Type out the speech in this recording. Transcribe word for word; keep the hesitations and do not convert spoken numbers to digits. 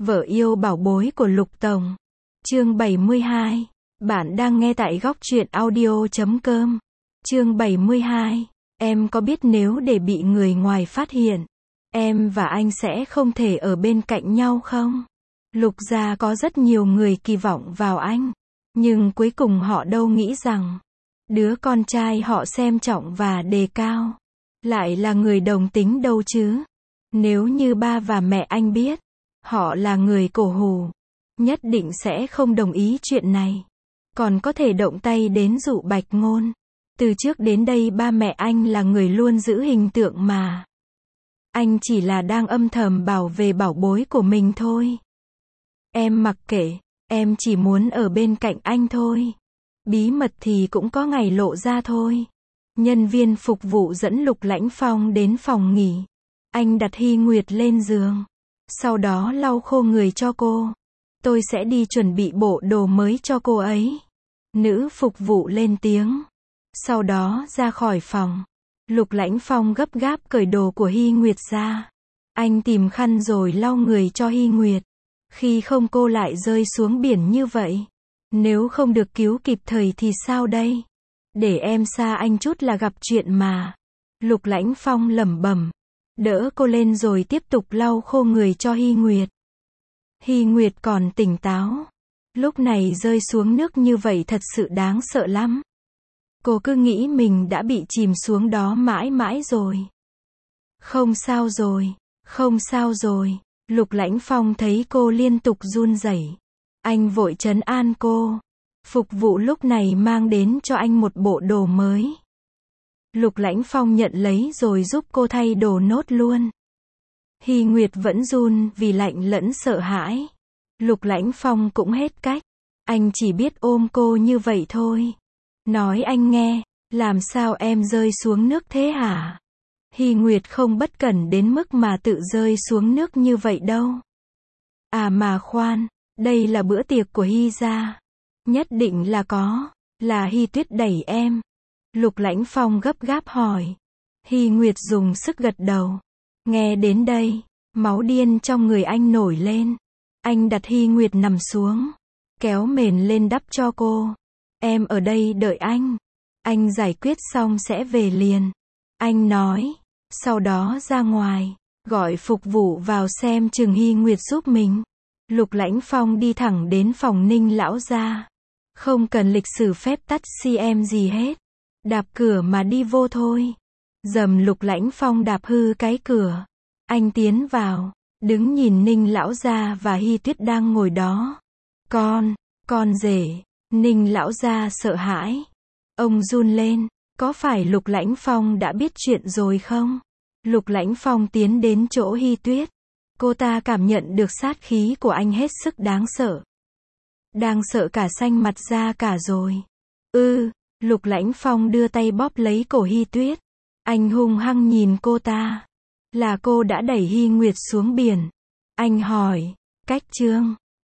Vợ yêu bảo bối của Lục Tổng. Chương bảy mươi hai. Bạn đang nghe tại góc truyện audio chấm com. Chương bảy mươi hai. Em có biết nếu để bị người ngoài phát hiện, em và anh sẽ không thể ở bên cạnh nhau không? Lục gia có rất nhiều người kỳ vọng vào anh, nhưng cuối cùng họ đâu nghĩ rằng đứa con trai họ xem trọng và đề cao lại là người đồng tính đâu chứ. Nếu như ba và mẹ anh biết họ là người cổ hủ, nhất định sẽ không đồng ý chuyện này. Còn có thể động tay đến dụ Bạch Ngôn. Từ trước đến đây ba mẹ anh là người luôn giữ hình tượng mà. Anh chỉ là đang âm thầm bảo vệ bảo bối của mình thôi. Em mặc kệ, em chỉ muốn ở bên cạnh anh thôi. Bí mật thì cũng có ngày lộ ra thôi. Nhân viên phục vụ dẫn Lục Lãnh Phong đến phòng nghỉ. Anh đặt Hy Nguyệt lên giường, sau đó lau khô người cho cô. Tôi sẽ đi chuẩn bị bộ đồ mới cho cô ấy. Nữ phục vụ lên tiếng. Sau đó ra khỏi phòng. Lục Lãnh Phong gấp gáp cởi đồ của Hy Nguyệt ra. Anh tìm khăn rồi lau người cho Hy Nguyệt. Khi không cô lại rơi xuống biển như vậy. Nếu không được cứu kịp thời thì sao đây? Để em xa anh chút là gặp chuyện mà. Lục Lãnh Phong lẩm bẩm. Đỡ cô lên rồi tiếp tục lau khô người cho Hy Nguyệt. Hy Nguyệt còn tỉnh táo. Lúc này rơi xuống nước như vậy thật sự đáng sợ lắm. Cô cứ nghĩ mình đã bị chìm xuống đó mãi mãi rồi. Không sao rồi, không sao rồi. Lục Lãnh Phong thấy cô liên tục run rẩy. Anh vội trấn an cô. Phục vụ lúc này mang đến cho anh một bộ đồ mới. Lục Lãnh Phong nhận lấy rồi giúp cô thay đồ nốt luôn. Hy Nguyệt vẫn run vì lạnh lẫn sợ hãi. Lục Lãnh Phong cũng hết cách. Anh chỉ biết ôm cô như vậy thôi. Nói anh nghe, làm sao em rơi xuống nước thế hả? Hy Nguyệt không bất cẩn đến mức mà tự rơi xuống nước như vậy đâu. À mà khoan, đây là bữa tiệc của Hy gia. Nhất định là có, là Hy Tuyết đẩy em. Lục Lãnh Phong gấp gáp hỏi. Hy Nguyệt dùng sức gật đầu. Nghe đến đây, máu điên trong người anh nổi lên. Anh đặt Hy Nguyệt nằm xuống, kéo mền lên đắp cho cô. Em ở đây đợi anh. Anh giải quyết xong sẽ về liền. Anh nói. Sau đó ra ngoài, gọi phục vụ vào xem chừng Hy Nguyệt giúp mình. Lục Lãnh Phong đi thẳng đến phòng Ninh lão gia. Không cần lịch sử phép tắt xê em gì hết. Đạp cửa mà đi vô thôi. Dầm Lục Lãnh Phong đạp hư cái cửa. Anh tiến vào, đứng nhìn Ninh lão gia và Hy Tuyết đang ngồi đó. Con, con rể. Ninh lão gia sợ hãi. Ông run lên. Có phải Lục Lãnh Phong đã biết chuyện rồi không? Lục Lãnh Phong tiến đến chỗ Hy Tuyết. Cô ta cảm nhận được sát khí của anh hết sức đáng sợ. Đang sợ cả xanh mặt ra cả rồi. Ừ, Lục Lãnh Phong đưa tay bóp lấy cổ Hy Tuyết. Anh hung hăng nhìn cô ta. Là cô đã đẩy Hy Nguyệt xuống biển. Anh hỏi, cách chương.